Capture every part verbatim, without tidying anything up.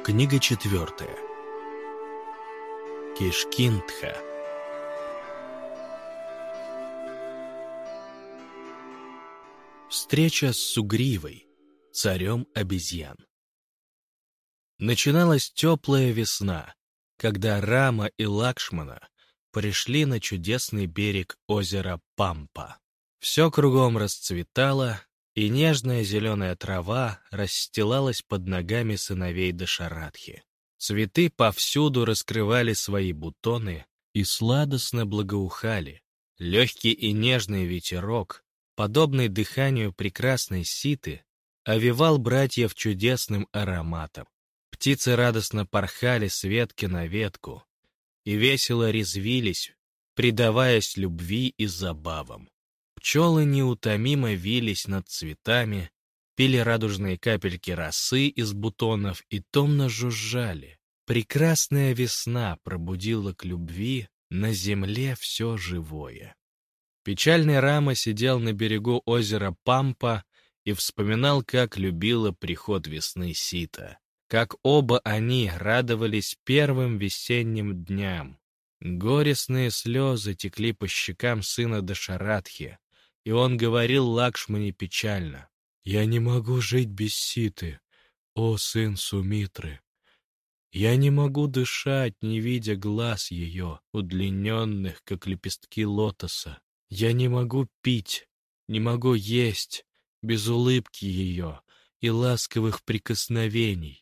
Книга четвертая. Кишкинтха. Встреча с Сугривой, царем обезьян. Начиналась теплая весна, когда Рама и Лакшмана пришли на чудесный берег озера Пампа. Все кругом расцветало, и нежная зеленая трава расстилалась под ногами сыновей Дашаратхи. Цветы повсюду раскрывали свои бутоны и сладостно благоухали. Легкий и нежный ветерок, подобный дыханию прекрасной ситы, овевал братьев чудесным ароматом. Птицы радостно порхали с ветки на ветку и весело резвились, предаваясь любви и забавам. Пчелы неутомимо вились над цветами, пили радужные капельки росы из бутонов и томно жужжали. Прекрасная весна пробудила к любви на земле все живое. Печальный Рама сидел на берегу озера Пампа и вспоминал, как любила приход весны Сита, как оба они радовались первым весенним дням. Горестные слезы текли по щекам сына Дашаратхи, и он говорил Лакшмане печально: «Я не могу жить без Ситы, о сын Сумитры. Я не могу дышать, не видя глаз ее, удлиненных, как лепестки лотоса. Я не могу пить, не могу есть без улыбки ее и ласковых прикосновений.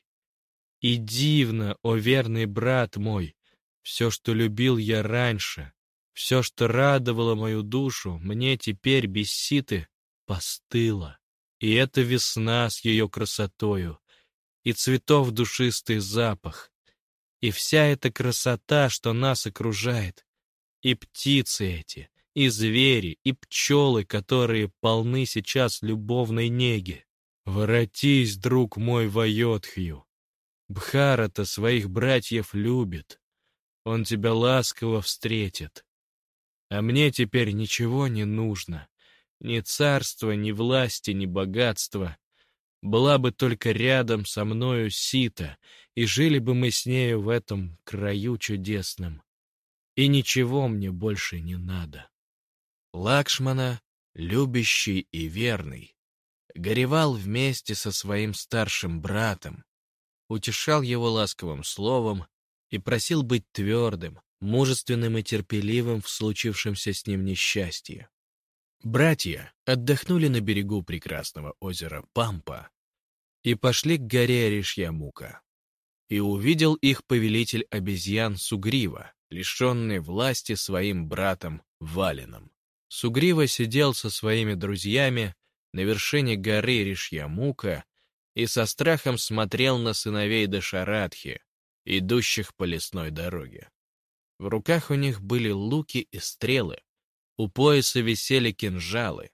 И дивно, о верный брат мой, все, что любил я раньше, все, что радовало мою душу, мне теперь без Ситы постыло. И эта весна с ее красотою, и цветов душистый запах, и вся эта красота, что нас окружает, и птицы эти, и звери, и пчелы, которые полны сейчас любовной неги. Воротись, друг мой, в Айодхью. Бхарата своих братьев любит, он тебя ласково встретит. А мне теперь ничего не нужно, ни царства, ни власти, ни богатства. Была бы только рядом со мною Сита, и жили бы мы с нею в этом краю чудесном. И ничего мне больше не надо». Лакшмана, любящий и верный, горевал вместе со своим старшим братом, утешал его ласковым словом и просил быть твердым, мужественным и терпеливым в случившемся с ним несчастье. Братья отдохнули на берегу прекрасного озера Пампа и пошли к горе Ришьямука. И увидел их повелитель обезьян Сугрива, лишенный власти своим братом Валином. Сугрива сидел со своими друзьями на вершине горы Ришьямука и со страхом смотрел на сыновей Дашаратхи, идущих по лесной дороге. В руках у них были луки и стрелы, у пояса висели кинжалы,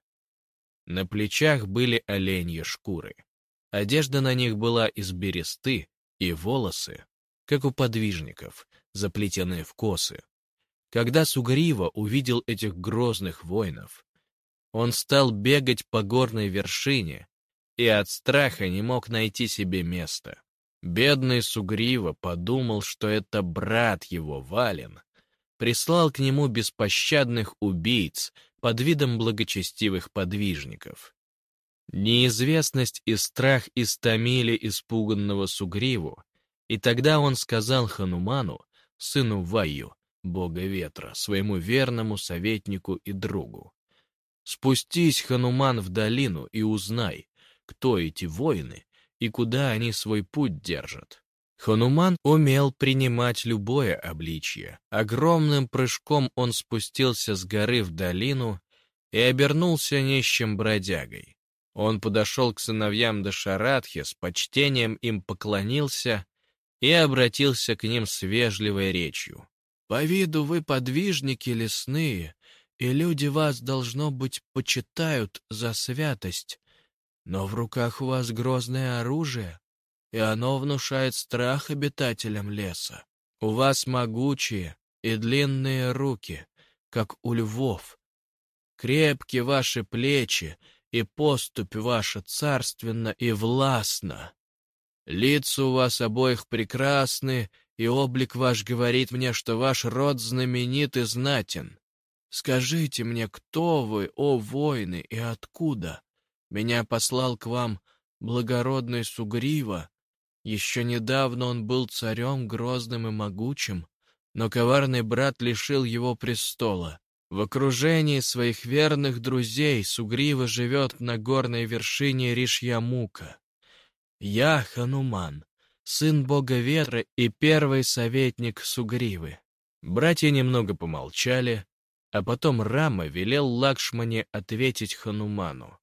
на плечах были оленьи шкуры. Одежда на них была из бересты, и волосы, как у подвижников, заплетены в косы. Когда Сугрива увидел этих грозных воинов, он стал бегать по горной вершине и от страха не мог найти себе места. Бедный Сугрива подумал, что это брат его, Валин, прислал к нему беспощадных убийц под видом благочестивых подвижников. Неизвестность и страх истомили испуганного Сугриву, и тогда он сказал Хануману, сыну Ваю, бога ветра, своему верному советнику и другу: «Спустись, Хануман, в долину и узнай, кто эти воины и куда они свой путь держат». Хануман умел принимать любое обличье. Огромным прыжком он спустился с горы в долину и обернулся нищим бродягой. Он подошел к сыновьям Дашаратхи, с почтением им поклонился и обратился к ним с вежливой речью. «По виду вы подвижники лесные, и люди вас, должно быть, почитают за святость, но в руках у вас грозное оружие, и оно внушает страх обитателям леса. У вас могучие и длинные руки, как у львов. Крепки ваши плечи, и поступь ваша царственна и властна. Лица у вас обоих прекрасны, и облик ваш говорит мне, что ваш род знаменит и знатен. Скажите мне, кто вы, о воины, и откуда? Меня послал к вам благородный Сугрива. Еще недавно он был царем грозным и могучим, но коварный брат лишил его престола. В окружении своих верных друзей Сугрива живет на горной вершине Ришьямука. Я Хануман, сын бога ветра и первый советник Сугривы. Братья немного помолчали, а потом Рама велел Лакшмане ответить Хануману.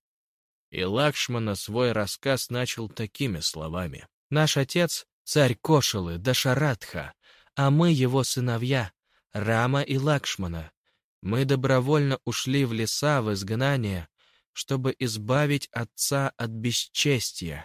И Лакшмана свой рассказ начал такими словами. «Наш отец — царь Кошалы, Дашаратха, а мы его сыновья, Рама и Лакшмана. Мы добровольно ушли в леса в изгнание, чтобы избавить отца от бесчестия.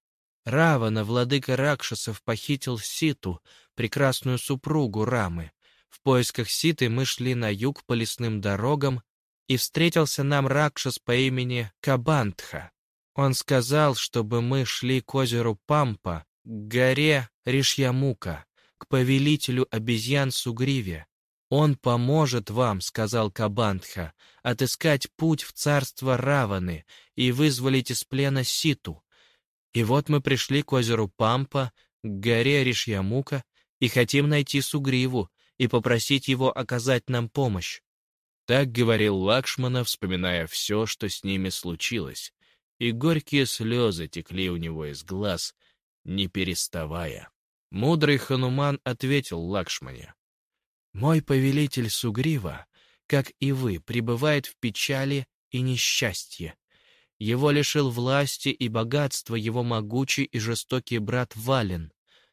Равана, владыка Ракшасов, похитил Ситу, прекрасную супругу Рамы. В поисках Ситы мы шли на юг по лесным дорогам, и встретился нам Ракшас по имени Кабантха. Он сказал, чтобы мы шли к озеру Пампа, к горе Ришьямука, к повелителю обезьян Сугриве. «Он поможет вам, — сказал Кабантха, — отыскать путь в царство Раваны и вызволить из плена Ситу. И вот мы пришли к озеру Пампа, к горе Ришьямука, и хотим найти Сугриву и попросить его оказать нам помощь». Так говорил Лакшмана, вспоминая все, что с ними случилось, и горькие слезы текли у него из глаз, не переставая. Мудрый Хануман ответил Лакшмане: «Мой повелитель Сугрива, как и вы, пребывает в печали и несчастье. Его лишил власти и богатства его могучий и жестокий брат Вален.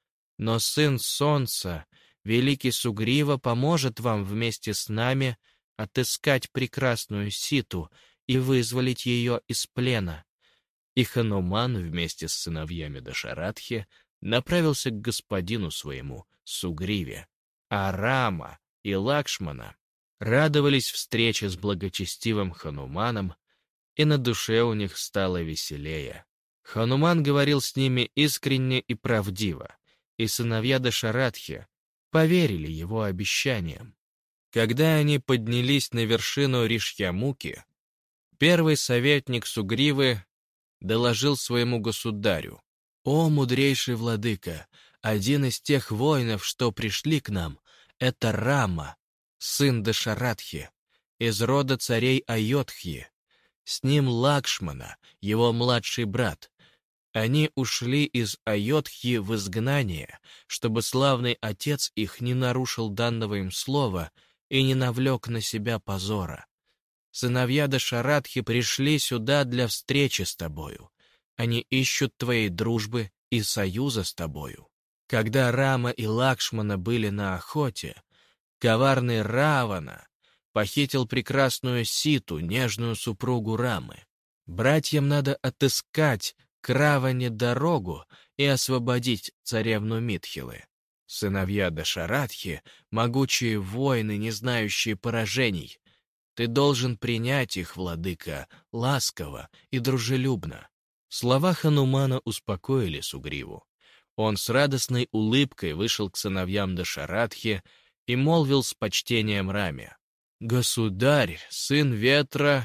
Но сын Солнца, великий Сугрива, поможет вам вместе с нами отыскать прекрасную Ситу и вызволить ее из плена». И Хануман вместе с сыновьями Дашаратхи направился к господину своему, Сугриве. А Рама и Лакшмана радовались встрече с благочестивым Хануманом, и на душе у них стало веселее. Хануман говорил с ними искренне и правдиво, и сыновья Дашаратхи поверили его обещаниям. Когда они поднялись на вершину Ришьямуки, первый советник Сугривы доложил своему государю: «О, мудрейший владыка, один из тех воинов, что пришли к нам, это Рама, сын Дашаратхи, из рода царей Айодхи. С ним Лакшмана, его младший брат. Они ушли из Айодхи в изгнание, чтобы славный отец их не нарушил данного им слова и не навлек на себя позора. Сыновья Дашаратхи пришли сюда для встречи с тобою. Они ищут твоей дружбы и союза с тобою». Когда Рама и Лакшмана были на охоте, коварный Равана похитил прекрасную Ситу, нежную супругу Рамы. Братьям надо отыскать к Раване дорогу и освободить царевну Митхилы. Сыновья Дашаратхи — могучие воины, не знающие поражений. Ты должен принять их, владыка, ласково и дружелюбно». Слова Ханумана успокоили Сугриву. Он с радостной улыбкой вышел к сыновьям Дашаратхи и молвил с почтением Раме: «Государь, сын ветра,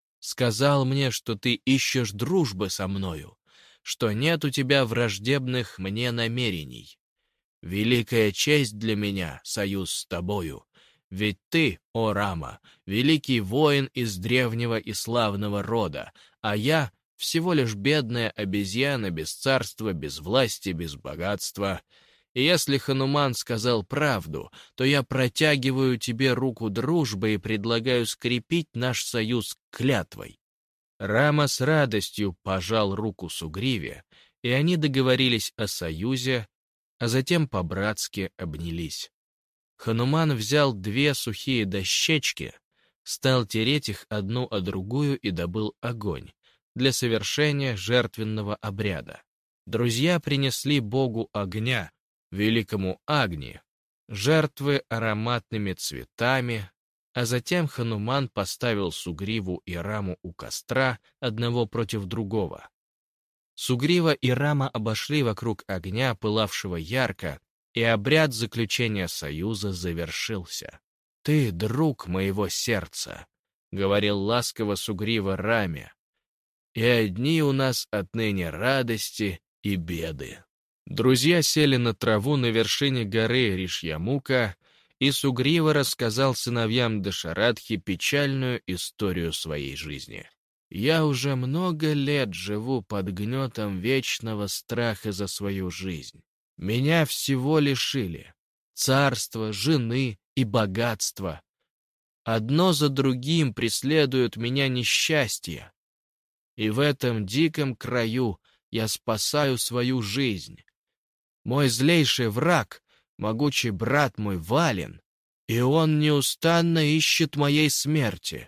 сказал мне, что ты ищешь дружбы со мною, что нет у тебя враждебных мне намерений. Великая честь для меня — союз с тобою, ведь ты, о Рама, великий воин из древнего и славного рода, а я — всего лишь бедная обезьяна без царства, без власти, без богатства. И если Хануман сказал правду, то я протягиваю тебе руку дружбы и предлагаю скрепить наш союз клятвой». Рама с радостью пожал руку Сугриве, и они договорились о союзе, а затем по-братски обнялись. Хануман взял две сухие дощечки, стал тереть их одну о другую и добыл огонь для совершения жертвенного обряда. Друзья принесли богу огня, великому Агни, жертвы ароматными цветами, а затем Хануман поставил Сугриву и Раму у костра одного против другого. Сугрива и Рама обошли вокруг огня, пылавшего ярко, и обряд заключения союза завершился. «Ты друг моего сердца», — говорил ласково Сугрива Раме, — «и одни у нас отныне радости и беды». Друзья сели на траву на вершине горы Ришьямука, и Сугрива рассказал сыновьям Дашарадхи печальную историю своей жизни. «Я уже много лет живу под гнетом вечного страха за свою жизнь. Меня всего лишили — царства, жены и богатства. Одно за другим преследуют меня несчастья. И в этом диком краю я спасаю свою жизнь. Мой злейший враг — могучий брат мой Вален, и он неустанно ищет моей смерти.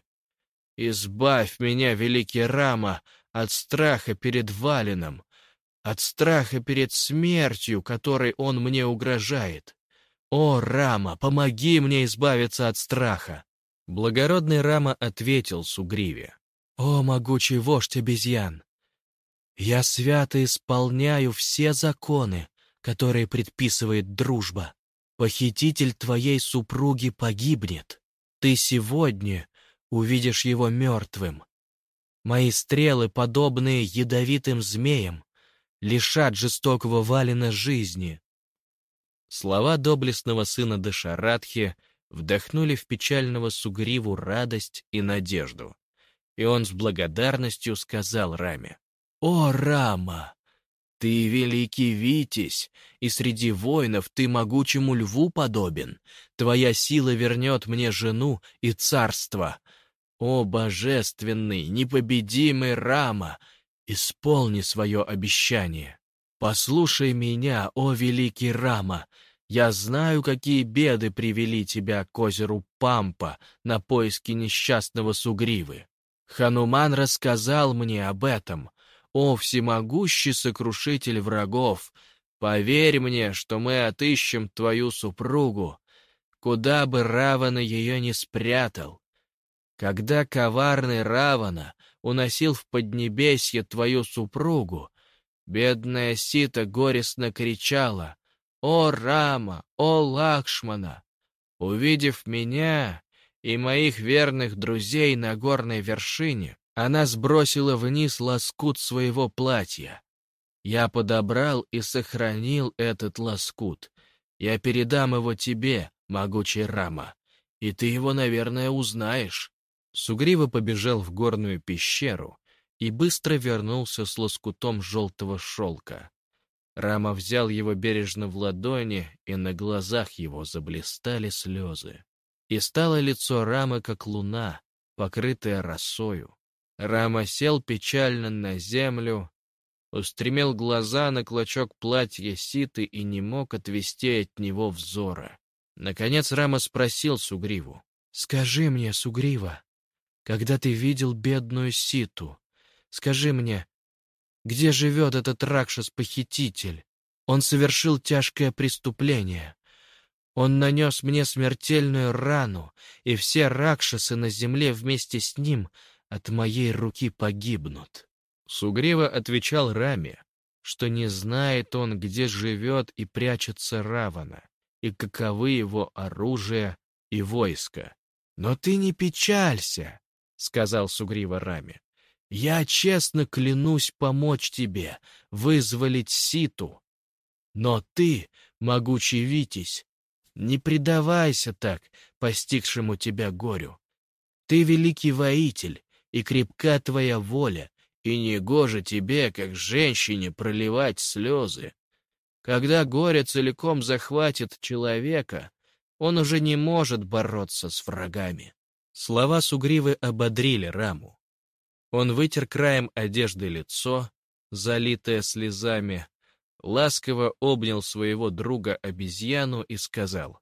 Избавь меня, великий Рама, от страха перед Валеном, от страха перед смертью, которой он мне угрожает. О, Рама, помоги мне избавиться от страха!» Благородный Рама ответил Сугриве: «О, могучий вождь обезьян! Я свято исполняю все законы, которые предписывает дружба. Похититель твоей супруги погибнет. Ты сегодня увидишь его мертвым. Мои стрелы, подобные ядовитым змеям, лишат жестокого Валена жизни». Слова доблестного сына Дашарадхи вдохнули в печального Сугриву радость и надежду, и он с благодарностью сказал Раме: «О, Рама! Ты великий Витязь, и среди воинов ты могучему льву подобен. Твоя сила вернет мне жену и царство. О, божественный, непобедимый Рама, исполни свое обещание. Послушай меня, о великий Рама, я знаю, какие беды привели тебя к озеру Пампа на поиски несчастного Сугривы. Хануман рассказал мне об этом. О, всемогущий сокрушитель врагов, поверь мне, что мы отыщем твою супругу, куда бы Равана ее не спрятал. Когда коварный Равана уносил в поднебесье твою супругу, бедная Сита горестно кричала: «О, Рама! О, Лакшмана!» Увидев меня и моих верных друзей на горной вершине, она сбросила вниз лоскут своего платья. Я подобрал и сохранил этот лоскут. Я передам его тебе, могучий Рама, и ты его, наверное, узнаешь». Сугрива побежал в горную пещеру и быстро вернулся с лоскутом желтого шелка. Рама взял его бережно в ладони, и на глазах его заблистали слезы. И стало лицо Рамы, как луна, покрытая росою. Рама сел печально на землю, устремил глаза на клочок платья Ситы и не мог отвести от него взора. Наконец Рама спросил Сугриву: «Скажи мне, Сугрива, когда ты видел бедную Ситу, скажи мне, где живет этот Ракшас-похититель? Он совершил тяжкое преступление. Он нанес мне смертельную рану, и все Ракшасы на земле вместе с ним от моей руки погибнут». Сугрива отвечал Раме, что не знает он, где живет и прячется Равана, и каковы его оружие и войско. «Но ты не печалься», — сказал Сугрива Раме. «Я честно клянусь помочь тебе вызволить Ситу. Но ты, могучий Витязь, не предавайся так постигшему тебя горю. Ты великий воитель, и крепка твоя воля, и негоже тебе, как женщине, проливать слезы. Когда горе целиком захватит человека, он уже не может бороться с врагами». Слова Сугривы ободрили Раму. Он вытер краем одежды лицо, залитое слезами, ласково обнял своего друга-обезьяну и сказал: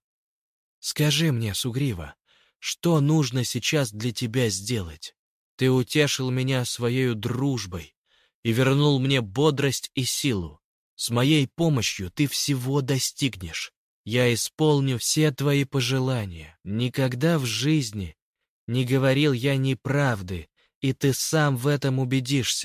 «Скажи мне, Сугрива, что нужно сейчас для тебя сделать? Ты утешил меня своей дружбой и вернул мне бодрость и силу. С моей помощью ты всего достигнешь. Я исполню все твои пожелания. Никогда в жизни не говорил я неправды, и ты сам в этом убедишься.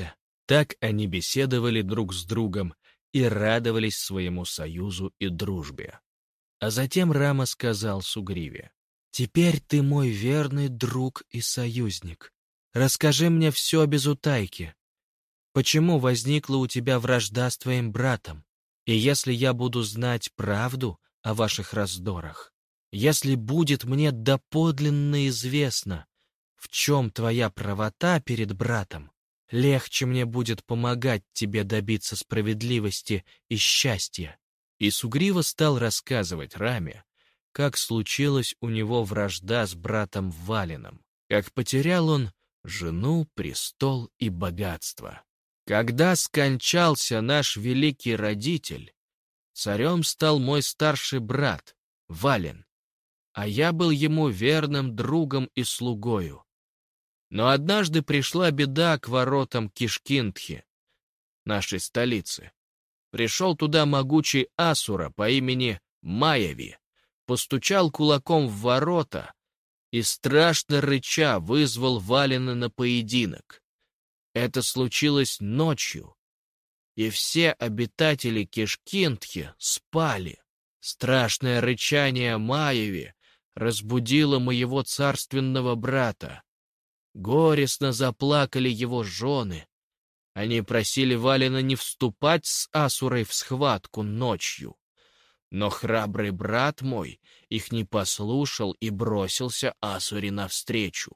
Так они беседовали друг с другом и радовались своему союзу и дружбе. А затем Рама сказал Сугриве: «Теперь ты мой верный друг и союзник. Расскажи мне все без утайки. Почему возникла у тебя вражда с твоим братом? И если я буду знать правду о ваших раздорах, если будет мне доподлинно известно, в чем твоя правота перед братом, легче мне будет помогать тебе добиться справедливости и счастья». И Сугрива стал рассказывать Раме, как случилась у него вражда с братом Валином, как потерял он жену, престол и богатство. Когда скончался наш великий родитель, царем стал мой старший брат, Валин, а я был ему верным другом и слугою. Но однажды пришла беда к воротам Кишкинтхи, нашей столицы. Пришел туда могучий асура по имени Майяви, постучал кулаком в ворота и, страшно рыча, вызвал Валина на поединок. Это случилось ночью, и все обитатели Кишкинтхи спали. Страшное рычание Майяви разбудило моего царственного брата. Горестно заплакали его жены. Они просили Валина не вступать с асурой в схватку ночью. Но храбрый брат мой их не послушал и бросился асуре навстречу.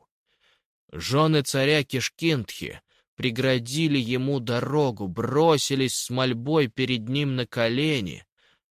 Жены царя Кишкинтхи преградили ему дорогу, бросились с мольбой перед ним на колени.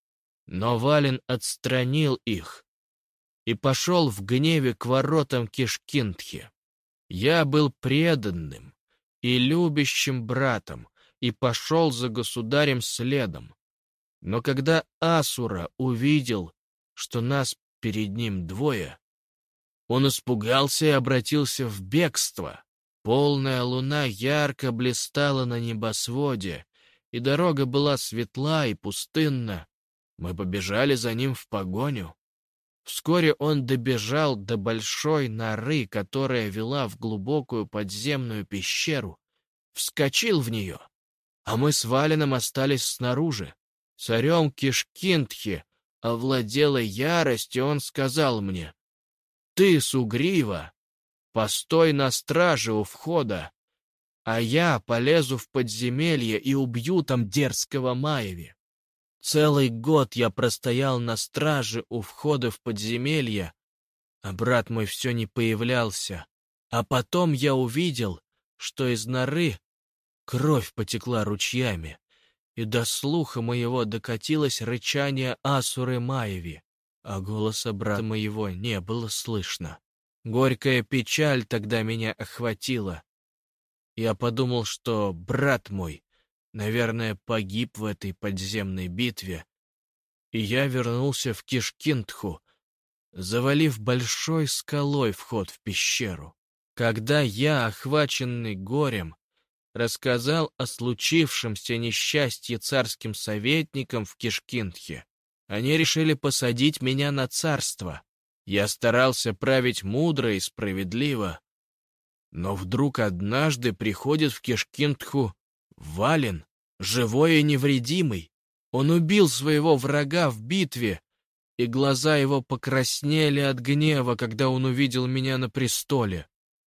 Но Валин отстранил их и пошел в гневе к воротам Кишкинтхи. Я был преданным и любящим братом и пошел за государем следом. Но когда асура увидел, что нас перед ним двое, он испугался и обратился в бегство. Полная луна ярко блистала на небосводе, и дорога была светла и пустынна. Мы побежали за ним в погоню. Вскоре он добежал до большой норы, которая вела в глубокую подземную пещеру, вскочил в нее, а мы с Валином остались снаружи. Царем Кишкинтхи овладела ярость, и он сказал мне: «Ты, Сугрива, постой на страже у входа, а я полезу в подземелье и убью там дерзкого Майяви». Целый год я простоял на страже у входа в подземелье, а брат мой все не появлялся. А потом я увидел, что из норы кровь потекла ручьями, и до слуха моего докатилось рычание асуры Майяви, а голоса брата моего не было слышно. Горькая печаль тогда меня охватила. Я подумал, что брат мой, наверное, погиб в этой подземной битве, и я вернулся в Кишкинтху, завалив большой скалой вход в пещеру. Когда я, охваченный горем, рассказал о случившемся несчастье царским советникам в Кишкинтхе, они решили посадить меня на царство. Я старался править мудро и справедливо, но вдруг однажды приходит в Кишкинтху Валин, живой и невредимый. Он убил своего врага в битве, и глаза его покраснели от гнева, когда он увидел меня на престоле.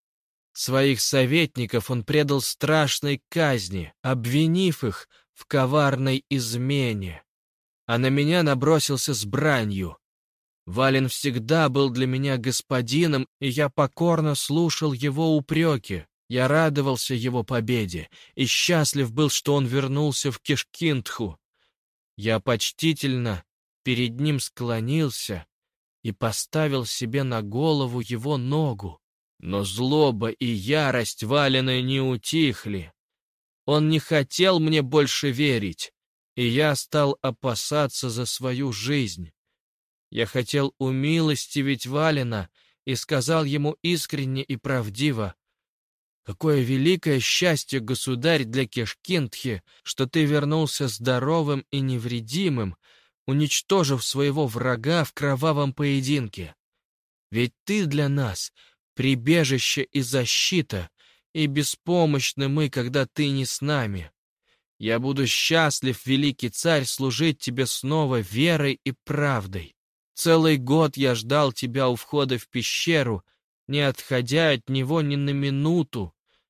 Своих советников он предал страшной казни, обвинив их в коварной измене, а на меня набросился с бранью. Валин всегда был для меня господином, и я покорно слушал его упреки. Я радовался его победе и счастлив был, что он вернулся в Кишкинтху. Я почтительно перед ним склонился и поставил себе на голову его ногу. Но злоба и ярость Валина не утихли. Он не хотел мне больше верить, и я стал опасаться за свою жизнь. Я хотел умилостивить Валина и сказал ему искренне и правдиво: «Какое великое счастье, государь, для Кишкинтхи, что ты вернулся здоровым и невредимым, уничтожив своего врага в кровавом поединке. Ведь ты для нас прибежище и защита, и беспомощны мы, когда ты не с нами. Я буду счастлив, великий царь, служить тебе снова верой и правдой. Целый год я ждал тебя у входа в пещеру, не отходя от него ни на минуту.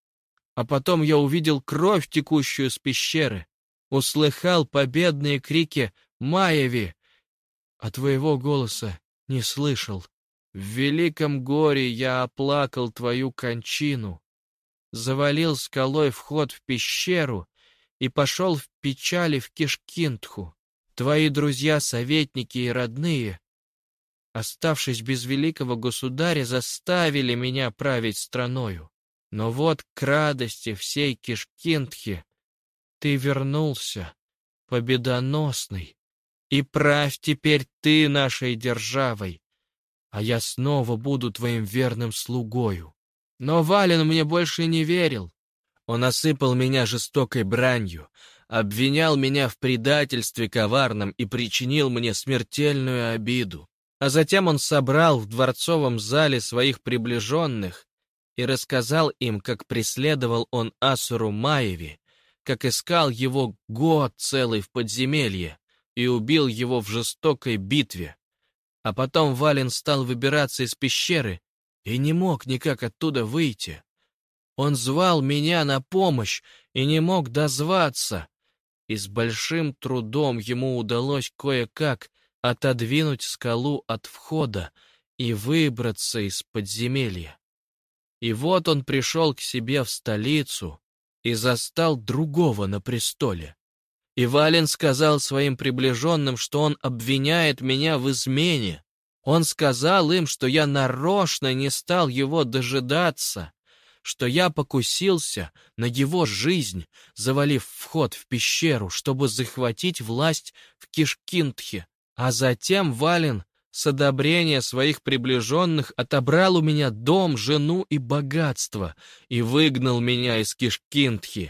А потом я увидел кровь, текущую с пещеры, услыхал победные крики «Маеви!», а твоего голоса не слышал. В великом горе я оплакал твою кончину, завалил скалой вход в пещеру и пошел в печали в Кишкинтху. Твои друзья-советники и родные, оставшись без великого государя, заставили меня править страною. Но вот к радости всей Кишкинтхи ты вернулся, победоносный, и правь теперь ты нашей державой, а я снова буду твоим верным слугою. Но Вален мне больше не верил. Он осыпал меня жестокой бранью, обвинял меня в предательстве коварном и причинил мне смертельную обиду. А затем он собрал в дворцовом зале своих приближенных и рассказал им, как преследовал он Асуру Маеви, как искал его год целый в подземелье и убил его в жестокой битве. А потом Вален стал выбираться из пещеры и не мог никак оттуда выйти. Он звал меня на помощь и не мог дозваться, и с большим трудом ему удалось кое-как отодвинуть скалу от входа и выбраться из подземелья. И вот он пришел к себе в столицу и застал другого на престоле. И Вален сказал своим приближенным, что он обвиняет меня в измене. Он сказал им, что я нарочно не стал его дожидаться, что я покусился на его жизнь, завалив вход в пещеру, чтобы захватить власть в Кишкинтхе. А затем Вален с одобрения своих приближенных отобрал у меня дом, жену и богатство и выгнал меня из Кишкинтхи.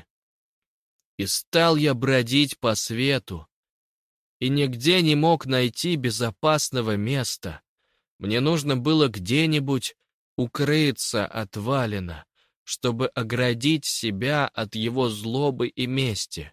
И стал я бродить по свету, и нигде не мог найти безопасного места. Мне нужно было где-нибудь укрыться от Валена, чтобы оградить себя от его злобы и мести.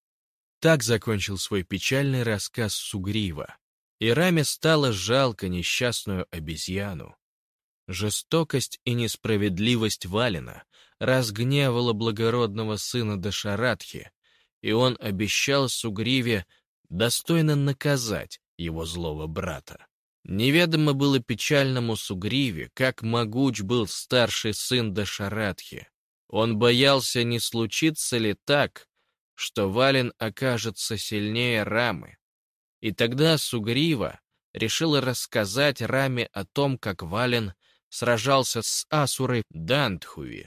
Так закончил свой печальный рассказ Сугрива, и Раме стало жалко несчастную обезьяну. Жестокость и несправедливость Валена разгневала благородного сына Дашаратхи, и он обещал Сугриве достойно наказать его злого брата. Неведомо было печальному Сугриве, как могуч был старший сын Дашаратхи. Он боялся, не случится ли так, что Вален окажется сильнее Рамы. И тогда Сугрива решил рассказать Раме о том, как Вален сражался с Асурой Дантхуви.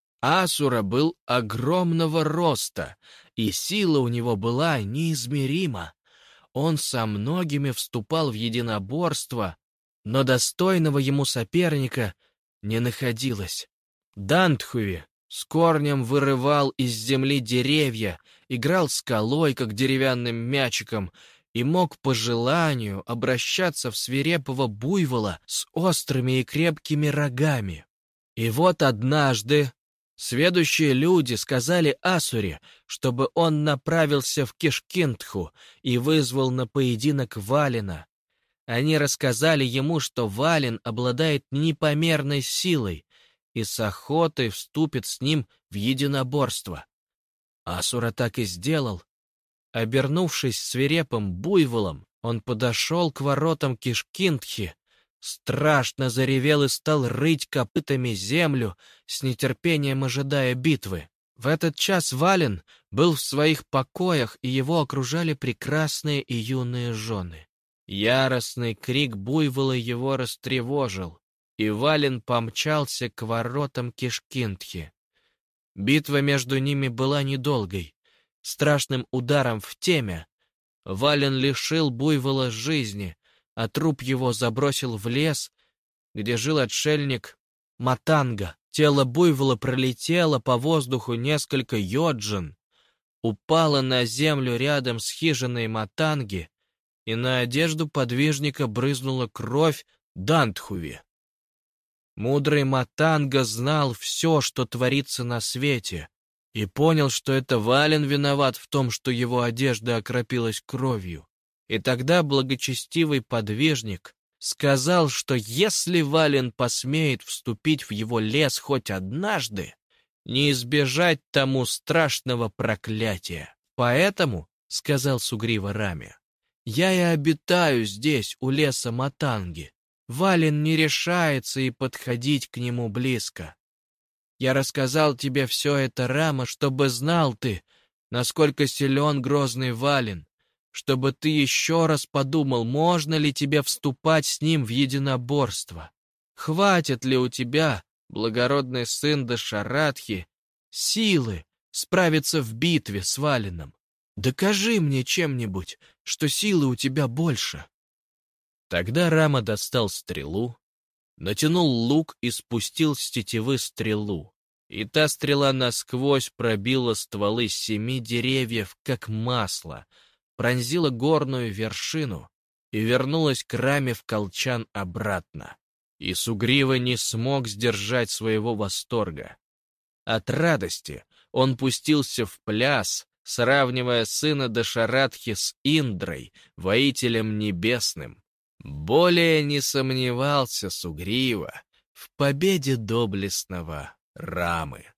Асура был огромного роста, и сила у него была неизмерима. Он со многими вступал в единоборство, но достойного ему соперника не находилось. Дантхуви с корнем вырывал из земли деревья, играл скалой, как деревянным мячиком, и мог по желанию обращаться в свирепого буйвола с острыми и крепкими рогами. И вот однажды сведущие люди сказали Асуре, чтобы он направился в Кишкинтху и вызвал на поединок Валена. Они рассказали ему, что Вален обладает непомерной силой и с охотой вступит с ним в единоборство. Асура так и сделал. Обернувшись свирепым буйволом, он подошел к воротам Кишкинтхи, страшно заревел и стал рыть копытами землю, с нетерпением ожидая битвы. В этот час Вален был в своих покоях, и его окружали прекрасные и юные жены. Яростный крик буйвола его растревожил, и Вален помчался к воротам Кишкинтхи. Битва между ними была недолгой. Страшным ударом в темя Вален лишил буйвола жизни, а труп его забросил в лес, где жил отшельник Матанга. Тело буйвола пролетело по воздуху несколько йоджин, упало на землю рядом с хижиной Матанги, и на одежду подвижника брызнула кровь Дантхуви. Мудрый Матанга знал все, что творится на свете, и понял, что это Вален виноват в том, что его одежда окропилась кровью. И тогда благочестивый подвижник сказал, что если Вален посмеет вступить в его лес хоть однажды, не избежать тому страшного проклятия. Поэтому, — сказал Сугрива Раме, — я и обитаю здесь, у леса Матанги. Вален не решается и подходить к нему близко. Я рассказал тебе все это, Рама, чтобы знал ты, насколько силен грозный Вален, чтобы ты еще раз подумал, можно ли тебе вступать с ним в единоборство. Хватит ли у тебя, благородный сын Дашаратхи, силы справиться в битве с Валеном? Докажи мне чем-нибудь, что силы у тебя больше. Тогда Рама достал стрелу, натянул лук и спустил с тетивы стрелу, и та стрела насквозь пробила стволы семи деревьев, как масло, пронзила горную вершину и вернулась к Раме в колчан обратно. И Сугрива не смог сдержать своего восторга. От радости он пустился в пляс, сравнивая сына Дашаратхи с Индрой, воителем небесным. Более не сомневался Сугрива в победе доблестного Рамы.